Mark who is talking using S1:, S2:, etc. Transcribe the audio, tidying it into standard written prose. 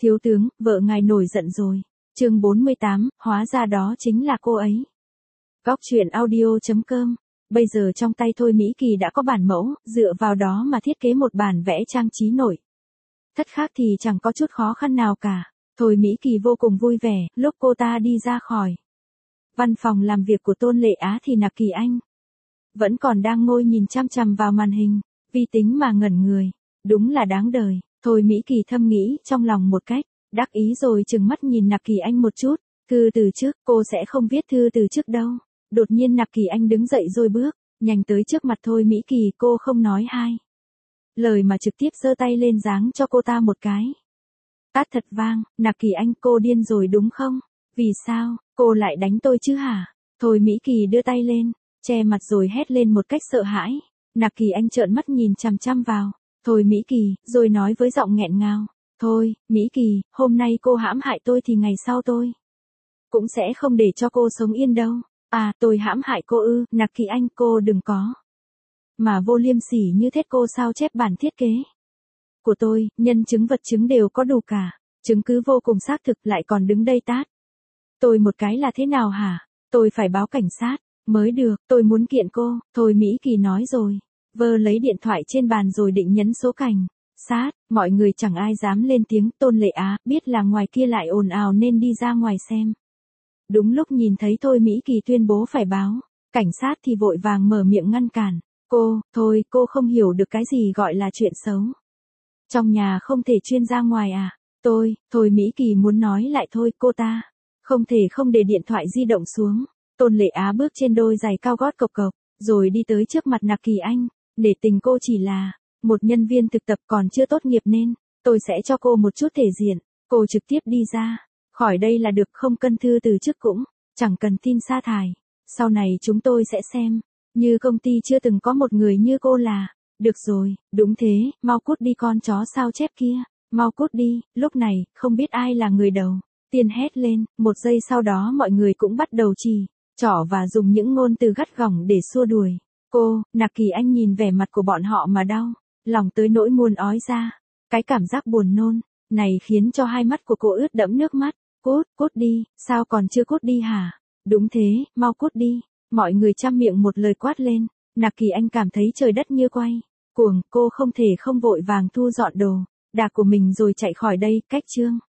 S1: Thiếu tướng, vợ ngài nổi giận rồi. Chương 48, hóa ra đó chính là cô ấy. Góc truyện audio.com. Bây giờ trong tay Thôi Mỹ Kỳ đã có bản mẫu, dựa vào đó mà thiết kế một bản vẽ trang trí nội thất khác thì chẳng có chút khó khăn nào cả. Thôi Mỹ Kỳ vô cùng vui vẻ, lúc cô ta đi ra khỏi văn phòng làm việc của Tôn Lệ Á thì Nạp Kỳ Anh vẫn còn đang ngồi nhìn chăm chằm vào màn hình, vi tính mà ngẩn người. Đúng là đáng đời. Thôi Mỹ Kỳ thầm nghĩ trong lòng một cách đắc ý rồi trừng mắt nhìn Nạp Kỳ Anh một chút. Thư từ trước, cô sẽ không viết thư từ trước đâu. Đột nhiên Nạp Kỳ Anh đứng dậy rồi bước nhanh tới trước mặt Thôi Mỹ Kỳ, cô không nói hai lời mà trực tiếp giơ tay lên giáng cho cô ta một cái tát thật vang. Nạp Kỳ Anh, cô điên rồi đúng không? Vì sao cô lại đánh tôi chứ hả? Thôi Mỹ Kỳ đưa tay lên che mặt rồi hét lên một cách sợ hãi. Nạp Kỳ Anh trợn mắt nhìn chằm chằm vào Thôi Mỹ Kỳ, rồi nói với giọng nghẹn ngào. Thôi, Mỹ Kỳ, hôm nay cô hãm hại tôi thì ngày sau tôi cũng sẽ không để cho cô sống yên đâu. À, tôi hãm hại cô ư? Nạp Kỳ Anh, cô đừng có mà vô liêm sỉ như thế. Cô sao chép bản thiết kế của tôi, nhân chứng vật chứng đều có đủ cả, chứng cứ vô cùng xác thực, lại còn đứng đây tát tôi một cái là thế nào hả? Tôi phải báo cảnh sát mới được, tôi muốn kiện cô. Thôi Mỹ Kỳ nói rồi vơ lấy điện thoại trên bàn rồi định nhấn số cảnh sát. Mọi người chẳng ai dám lên tiếng. Tôn Lệ Á biết là ngoài kia lại ồn ào nên đi ra ngoài xem. Đúng lúc nhìn thấy Thôi Mỹ Kỳ tuyên bố phải báo cảnh sát thì vội vàng mở miệng ngăn cản. Thôi, cô không hiểu được cái gì gọi là chuyện xấu trong nhà không thể chuyên ra ngoài à? Thôi Mỹ Kỳ muốn nói lại thôi, cô ta không thể không để điện thoại di động xuống. Tôn Lệ Á bước trên đôi giày cao gót cộc cộc, rồi đi tới trước mặt Nạp Kỳ Anh. Để tình cô chỉ là một nhân viên thực tập còn chưa tốt nghiệp nên tôi sẽ cho cô một chút thể diện. Cô trực tiếp đi ra khỏi đây là được, không cần thư từ chức cũng chẳng cần tin sa thải. Sau này chúng tôi sẽ xem như công ty chưa từng có một người như cô là được rồi. Đúng thế, mau cút đi con chó sao chép kia, mau cút đi. Lúc này, không biết ai là người đầu tiên hét lên. Một giây sau đó mọi người cũng bắt đầu chỉ trỏ và dùng những ngôn từ gắt gỏng để xua đuổi cô. Nạp Kỳ Anh nhìn vẻ mặt của bọn họ mà đau lòng tới nỗi muốn ói ra. Cái cảm giác buồn nôn này khiến cho hai mắt của cô ướt đẫm nước mắt. Cút đi, sao còn chưa cút đi hả? Đúng thế, mau cút đi. Mọi người trăm miệng một lời quát lên. Nạp Kỳ Anh cảm thấy trời đất như quay cuồng, cô không thể không vội vàng thu dọn đồ đạc của mình rồi chạy khỏi đây. Cách chương